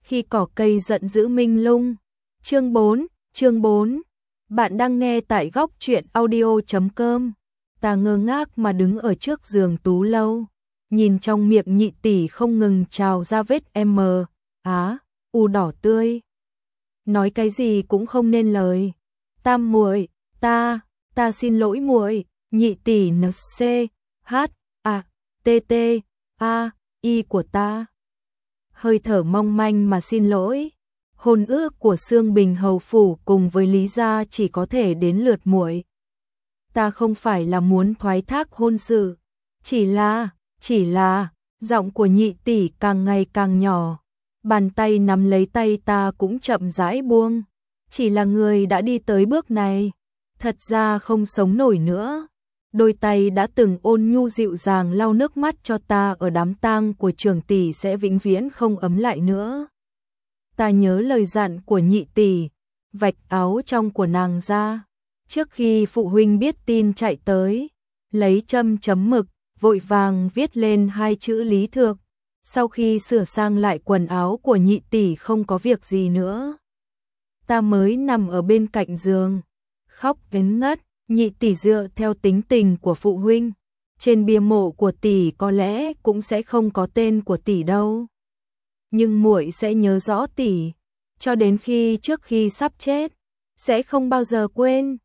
Khi cỏ cây giận dữ minh lung. Chương 4. Bạn đang nghe tại góc truyện audio.com. Ta ngơ ngác mà đứng ở trước giường Tú Lâu, nhìn trong miệng Nhị tỷ không ngừng trào ra vết u đỏ tươi. Nói cái gì cũng không nên lời. Tam muội, ta xin lỗi muội. Nhị tỷ NCHATTAI của ta. Hơi thở mong manh mà xin lỗi. Hôn ước của Sương Bình hầu phủ cùng với Lý gia chỉ có thể đến lượt muội. Ta không phải là muốn thoái thác hôn sự, chỉ là giọng của Nhị tỷ càng ngày càng nhỏ, bàn tay nắm lấy tay ta cũng chậm rãi buông. Chỉ là người đã đi tới bước này, thật ra không sống nổi nữa. Đôi tay đã từng ôn nhu dịu dàng lau nước mắt cho ta ở đám tang của Trường tỷ sẽ vĩnh viễn không ấm lại nữa. Ta nhớ lời dặn của Nhị tỷ, vạch áo trong của nàng ra. Trước khi phụ huynh biết tin chạy tới, lấy châm chấm mực, vội vàng viết lên 2 chữ Lý Thược. Sau khi sửa sang lại quần áo của Nhị tỷ không có việc gì nữa, ta mới nằm ở bên cạnh giường, khóc đến ngất. Nhị tỷ dựa theo tính tình của phụ huynh, trên bia mộ của tỷ có lẽ cũng sẽ không có tên của tỷ đâu. Nhưng muội sẽ nhớ rõ tỷ, cho đến trước khi sắp chết, sẽ không bao giờ quên.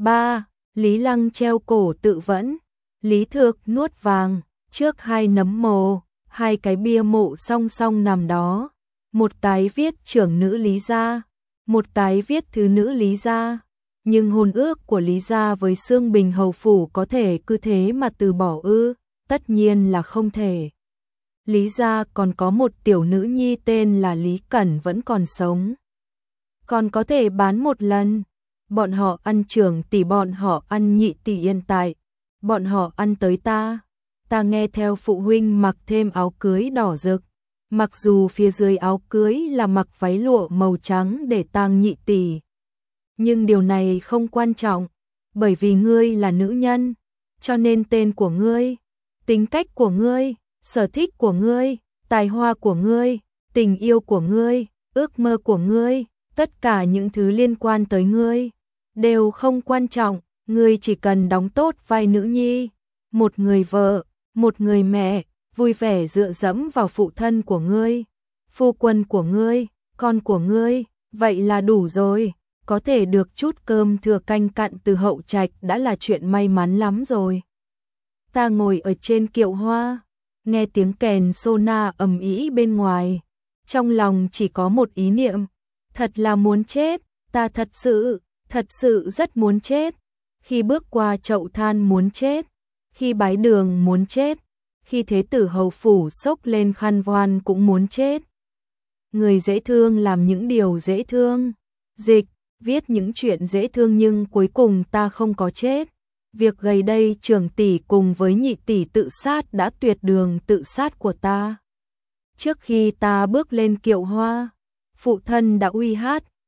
Lý Lăng treo cổ tự vẫn, Lý Thược nuốt vàng, trước 2 nấm mồ, 2 cái bia mộ song song nằm đó. Một cái viết trưởng nữ Lý gia, một cái viết thứ nữ Lý gia. Nhưng hôn ước của Lý gia với Sương Bình hầu phủ có thể cứ thế mà từ bỏ ư? Tất nhiên là không thể. Lý gia còn có một tiểu nữ nhi tên là Lý Cẩn vẫn còn sống, còn có thể bán một lần. Bọn họ ăn Trưởng tỷ, bọn họ ăn Nhị tỷ, hiện tại bọn họ ăn tới ta. Ta nghe theo phụ huynh mặc thêm áo cưới đỏ rực, mặc dù phía dưới áo cưới là mặc váy lụa màu trắng để tang Nhị tỷ. Nhưng điều này không quan trọng, bởi vì ngươi là nữ nhân, cho nên tên của ngươi, tính cách của ngươi, sở thích của ngươi, tài hoa của ngươi, tình yêu của ngươi, ước mơ của ngươi, tất cả những thứ liên quan tới ngươi đều không quan trọng. Ngươi chỉ cần đóng tốt vai nữ nhi, một người vợ, một người mẹ, vui vẻ dựa dẫm vào phụ thân của ngươi, phu quân của ngươi, con của ngươi, vậy là đủ rồi. Có thể được chút cơm thừa canh cặn từ hậu trạch đã là chuyện may mắn lắm rồi. Ta ngồi ở trên kiệu hoa, nghe tiếng kèn sona ầm ĩ bên ngoài, trong lòng chỉ có một ý niệm, thật là muốn chết. Ta thật sự rất muốn chết. Khi bước qua chậu than muốn chết, khi bái đường muốn chết, khi thế tử hầu phủ xốc lên khăn voan cũng muốn chết. Người dễ thương làm những điều dễ thương, viết những chuyện dễ thương, nhưng cuối cùng ta không có chết. Việc gần đây Trưởng tỷ cùng với Nhị tỷ tự sát đã tuyệt đường tự sát của ta. Trước khi ta bước lên kiệu hoa, phụ thân đã uy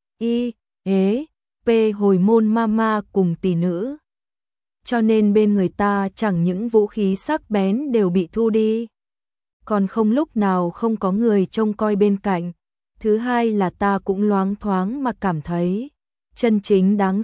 hồi môn mama cùng tỷ nữ. Cho nên bên người ta chẳng những vũ khí sắc bén đều bị thu đi, còn không lúc nào không có người trông coi bên cạnh. Thứ hai là ta cũng loáng thoáng mà cảm thấy chân chính đáng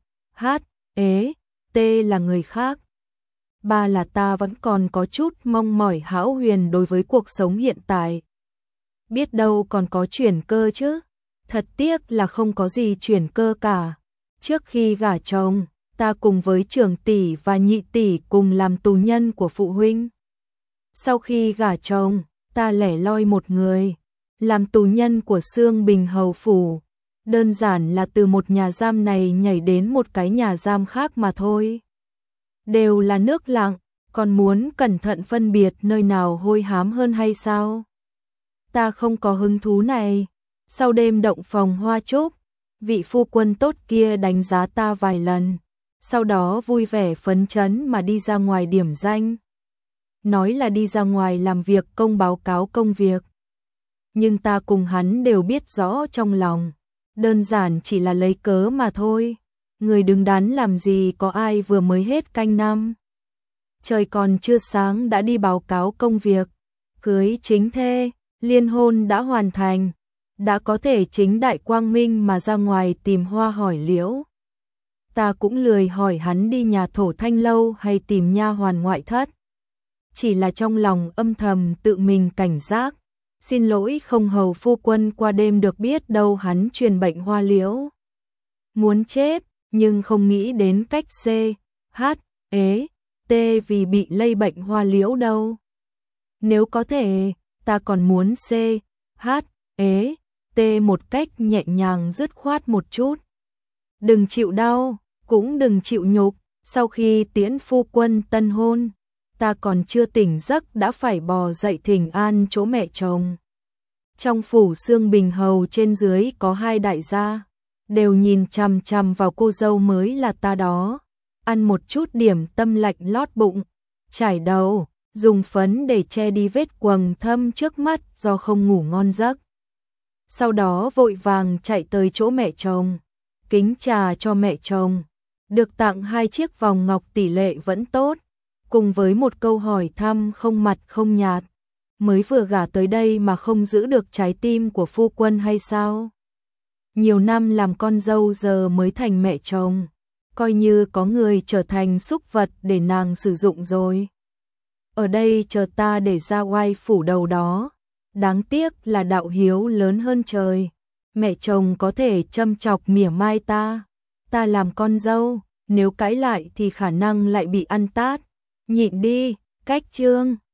là người khác. 3 là ta vẫn còn có chút mong mỏi hão huyền đối với cuộc sống hiện tại. Biết đâu còn có chuyển cơ chứ. Thật tiếc là không có gì chuyển cơ cả. Trước khi gả chồng, ta cùng với Trưởng tỷ và Nhị tỷ cùng làm tù nhân của phụ huynh. Sau khi gả chồng, ta lẻ loi một người, làm tù nhân của Sương Bình hầu phủ. Đơn giản là từ một nhà giam này nhảy đến một cái nhà giam khác mà thôi. Đều là nước lặng, còn muốn cẩn thận phân biệt nơi nào hôi hám hơn hay sao? Ta không có hứng thú này. Sau đêm động phòng hoa chúc, vị phu quân tốt kia đánh giá ta vài lần, sau đó vui vẻ phấn chấn mà đi ra ngoài điểm danh. Nói là đi ra ngoài làm việc công, báo cáo công việc. Nhưng ta cùng hắn đều biết rõ trong lòng, đơn giản chỉ là lấy cớ mà thôi. Người đứng đắn làm gì có ai vừa mới hết canh năm, trời còn chưa sáng đã đi báo cáo công việc. Cưới chính thê, liên hôn đã hoàn thành, đã có thể chính đại quang minh mà ra ngoài tìm Hoa hỏi Liễu. Ta cũng lười hỏi hắn đi nhà thổ thanh lâu hay tìm nha hoàn ngoại thất. Chỉ là trong lòng âm thầm tự mình cảnh giác. Xin lỗi không hầu phu quân qua đêm được biết đâu hắn truyền bệnh Hoa Liễu. Muốn chết, nhưng không nghĩ đến cách C, H, ế, T vì bị lây bệnh Hoa Liễu đâu. Nếu có thể, ta còn muốn C, H, ế, T một cách nhẹ nhàng dứt khoát một chút. Đừng chịu đau, cũng đừng chịu nhục, sau khi tiễn phu quân tân hôn, ta còn chưa tỉnh giấc đã phải bò dậy thỉnh an chỗ mẹ chồng. Trong phủ Xương Bình Hầu trên dưới có 2 đại gia, đều nhìn chằm chằm vào cô dâu mới là ta đó. Ăn một chút điểm tâm lạnh lót bụng, chải đầu, dùng phấn để che đi vết quầng thâm trước mắt do không ngủ ngon giấc. Sau đó vội vàng chạy tới chỗ mẹ chồng, kính trà cho mẹ chồng, được tặng 2 chiếc vòng ngọc tỷ lệ vẫn tốt, cùng với một câu hỏi thăm không mặn không nhạt. Mới vừa gả tới đây mà không giữ được trái tim của phu quân hay sao? Nhiều năm làm con dâu giờ mới thành mẹ chồng, coi như có người trở thành súc vật để nàng sử dụng rồi. Ở đây chờ ta để ra oai phủ đầu đó. Đáng tiếc là đạo hiếu lớn hơn trời. Mẹ chồng có thể châm chọc mỉa mai ta. Ta làm con dâu, nếu cãi lại thì khả năng lại bị ăn tát. Nhịn đi, cách chương.